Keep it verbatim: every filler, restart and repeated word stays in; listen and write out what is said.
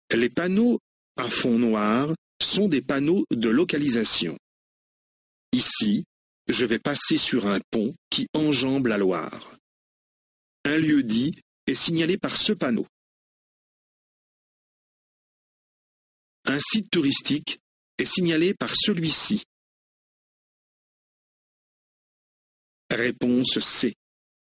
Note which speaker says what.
Speaker 1: Les panneaux à fond noir sont des panneaux de localisation. Ici, je vais passer sur un pont qui enjambe la Loire. Un lieu-dit est signalé par ce panneau. Un site touristique est signalé par celui-ci. Réponse C.